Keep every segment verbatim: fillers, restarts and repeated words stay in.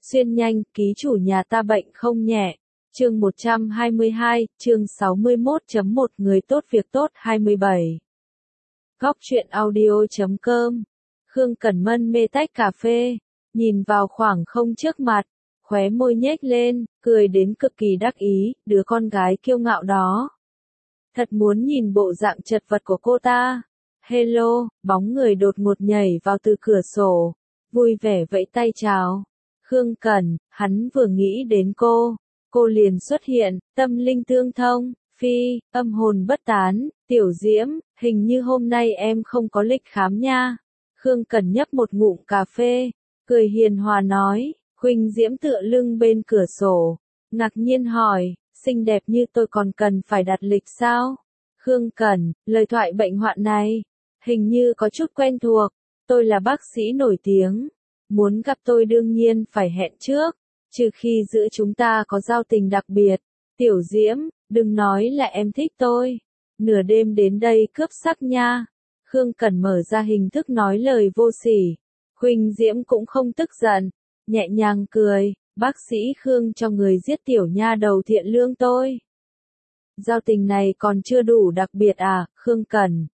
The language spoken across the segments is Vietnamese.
Xuyên nhanh, ký chủ nhà ta bệnh không nhẹ. Chương một trăm hai mươi hai, chương sáu mươi mốt chấm một Người tốt việc tốt hai mươi bảy. Góc truyện audio chấm com. Khương Cẩn Mân mê tách cà phê, nhìn vào khoảng không trước mặt, khóe môi nhếch lên, cười đến cực kỳ đắc ý, đứa con gái kiêu ngạo đó. Thật muốn nhìn bộ dạng chật vật của cô ta. Hello, bóng người đột ngột nhảy vào từ cửa sổ, vui vẻ vẫy tay chào. Khương Cẩn, hắn vừa nghĩ đến cô, cô liền xuất hiện, tâm linh tương thông, phi, âm hồn bất tán, tiểu diễm, hình như hôm nay em không có lịch khám nha. Khương Cẩn nhấp một ngụm cà phê, cười hiền hòa nói, Khuynh Diễm tựa lưng bên cửa sổ, ngạc nhiên hỏi, xinh đẹp như tôi còn cần phải đặt lịch sao? Khương Cẩn, lời thoại bệnh hoạn này, hình như có chút quen thuộc, tôi là bác sĩ nổi tiếng. Muốn gặp tôi đương nhiên phải hẹn trước, trừ khi giữa chúng ta có giao tình đặc biệt. Tiểu Diễm, đừng nói là em thích tôi. Nửa đêm đến đây cướp sắc nha. Khương Cẩn mở ra hình thức nói lời vô sỉ. Khuynh Diễm cũng không tức giận, nhẹ nhàng cười, bác sĩ Khương cho người giết tiểu nha đầu thiện lương tôi. Giao tình này còn chưa đủ đặc biệt à, Khương Cẩn?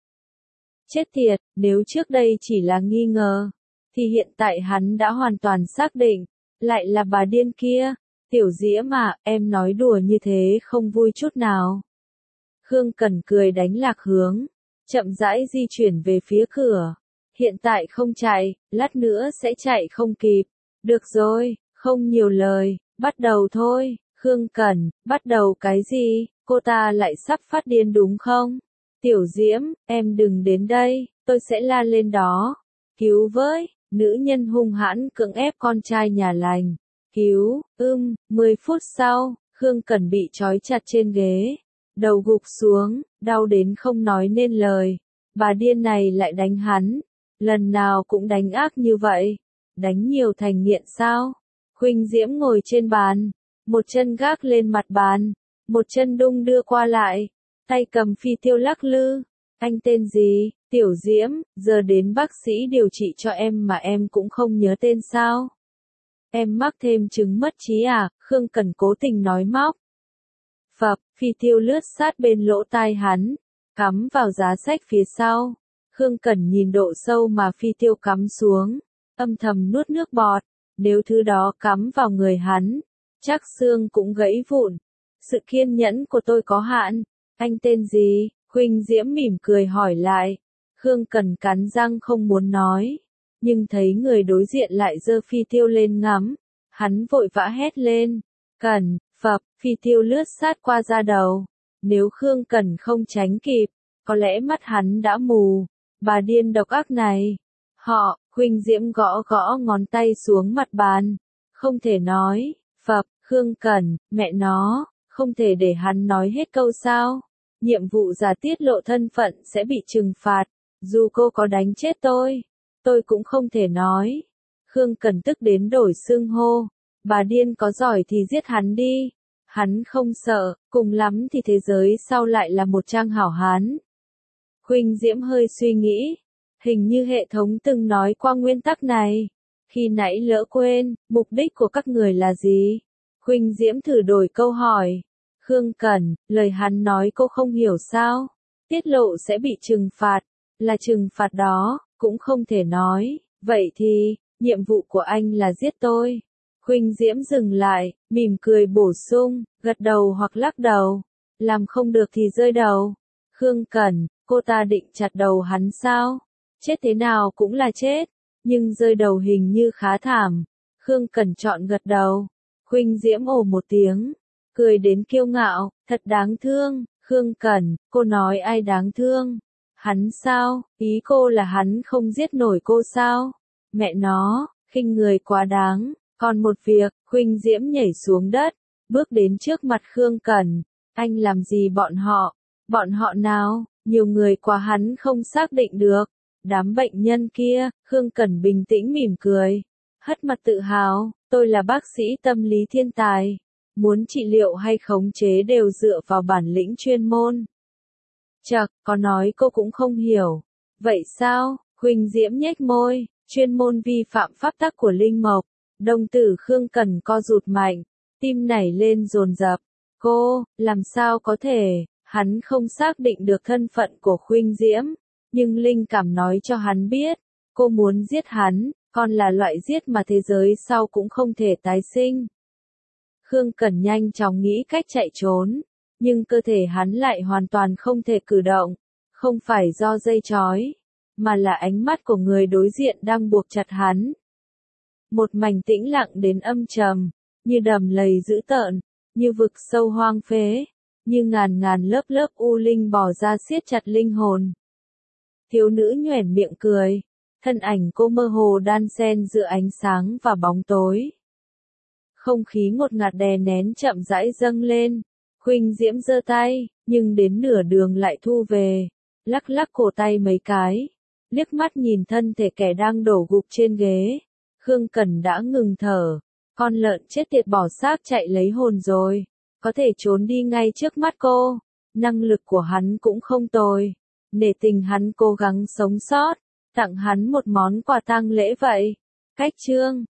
Chết tiệt, nếu trước đây chỉ là nghi ngờ, thì hiện tại hắn đã hoàn toàn xác định, lại là bà điên kia. Tiểu Diễm à, em nói đùa như thế không vui chút nào. Khương Cẩn cười đánh lạc hướng, chậm rãi di chuyển về phía cửa. Hiện tại không chạy, lát nữa sẽ chạy không kịp. Được rồi, không nhiều lời, bắt đầu thôi. Khương Cẩn, bắt đầu cái gì? Cô ta lại sắp phát điên đúng không? Tiểu Diễm, em đừng đến đây, tôi sẽ la lên đó. Cứu với! Nữ nhân hung hãn cưỡng ép con trai nhà lành. Cứu, ưm, mười phút sau, Khương Cẩn bị trói chặt trên ghế. Đầu gục xuống, đau đến không nói nên lời. Bà điên này lại đánh hắn. Lần nào cũng đánh ác như vậy. Đánh nhiều thành nghiện sao? Khuynh Diễm ngồi trên bàn. Một chân gác lên mặt bàn. Một chân đung đưa qua lại. Tay cầm phi tiêu lắc lư. Anh tên gì? Tiểu Diễm, giờ đến bác sĩ điều trị cho em mà em cũng không nhớ tên sao? Em mắc thêm chứng mất trí à? Khương Cẩn cố tình nói móc. Phập, phi tiêu lướt sát bên lỗ tai hắn, cắm vào giá sách phía sau. Khương Cẩn nhìn độ sâu mà phi tiêu cắm xuống, âm thầm nuốt nước bọt. Nếu thứ đó cắm vào người hắn, chắc xương cũng gãy vụn. Sự kiên nhẫn của tôi có hạn. Anh tên gì? Khuynh Diễm mỉm cười hỏi lại. Khương Cẩn cắn răng không muốn nói, nhưng thấy người đối diện lại giơ phi tiêu lên ngắm, hắn vội vã hét lên, Cẩn, phập, phi tiêu lướt sát qua da đầu. Nếu Khương Cẩn không tránh kịp, có lẽ mắt hắn đã mù. Bà điên độc ác này. Họ, Khuynh Diễm gõ gõ ngón tay xuống mặt bàn. Không thể nói, phập, Khương Cẩn, mẹ nó, không thể để hắn nói hết câu sao. Nhiệm vụ giả tiết lộ thân phận sẽ bị trừng phạt. Dù cô có đánh chết tôi, tôi cũng không thể nói. Khương Cẩn tức đến đổi xưng hô. Bà điên có giỏi thì giết hắn đi. Hắn không sợ, cùng lắm thì thế giới sau lại là một trang hảo hán. Khuynh Diễm hơi suy nghĩ. Hình như hệ thống từng nói qua nguyên tắc này. Khi nãy lỡ quên, mục đích của các người là gì? Khuynh Diễm thử đổi câu hỏi. Khương Cẩn, lời hắn nói cô không hiểu sao? Tiết lộ sẽ bị trừng phạt. Là trừng phạt đó, cũng không thể nói. Vậy thì, nhiệm vụ của anh là giết tôi. Khuynh Diễm dừng lại, mỉm cười bổ sung, gật đầu hoặc lắc đầu. Làm không được thì rơi đầu. Khương Cẩn, cô ta định chặt đầu hắn sao? Chết thế nào cũng là chết. Nhưng rơi đầu hình như khá thảm. Khương Cẩn chọn gật đầu. Khuynh Diễm ồ một tiếng. Cười đến kiêu ngạo, thật đáng thương. Khương Cẩn, cô nói ai đáng thương? Hắn sao? Ý cô là hắn không giết nổi cô sao? Mẹ nó, khinh người quá đáng. Còn một việc, Khuynh Diễm nhảy xuống đất, bước đến trước mặt Khương Cẩn. Anh làm gì bọn họ? Bọn họ nào? Nhiều người quá hắn không xác định được. Đám bệnh nhân kia, Khương Cẩn bình tĩnh mỉm cười. Hất mặt tự hào, tôi là bác sĩ tâm lý thiên tài. Muốn trị liệu hay khống chế đều dựa vào bản lĩnh chuyên môn. Chậc, có nói cô cũng không hiểu. Vậy sao? Khuynh Diễm nhếch môi, chuyên môn vi phạm pháp tắc của Linh Mộc. Đồng tử Khương Cẩn co rụt mạnh, tim nảy lên dồn dập. Cô, làm sao có thể, hắn không xác định được thân phận của Khuynh Diễm, nhưng linh cảm nói cho hắn biết, cô muốn giết hắn, còn là loại giết mà thế giới sau cũng không thể tái sinh. Khương Cẩn nhanh chóng nghĩ cách chạy trốn, nhưng cơ thể hắn lại hoàn toàn không thể cử động, không phải do dây trói, mà là ánh mắt của người đối diện đang buộc chặt hắn. Một mảnh tĩnh lặng đến âm trầm, như đầm lầy dữ tợn, như vực sâu hoang phế, như ngàn ngàn lớp lớp u linh bò ra siết chặt linh hồn. Thiếu nữ nhoẻn miệng cười, thân ảnh cô mơ hồ đan xen giữa ánh sáng và bóng tối. Không khí ngột ngạt đè nén chậm rãi dâng lên, Khuynh Diễm giơ tay, nhưng đến nửa đường lại thu về, lắc lắc cổ tay mấy cái, liếc mắt nhìn thân thể kẻ đang đổ gục trên ghế. Khương Cẩn đã ngừng thở, con lợn chết tiệt bỏ xác chạy lấy hồn rồi, có thể trốn đi ngay trước mắt cô, năng lực của hắn cũng không tồi, nể tình hắn cố gắng sống sót, tặng hắn một món quà tang lễ vậy. Cách chương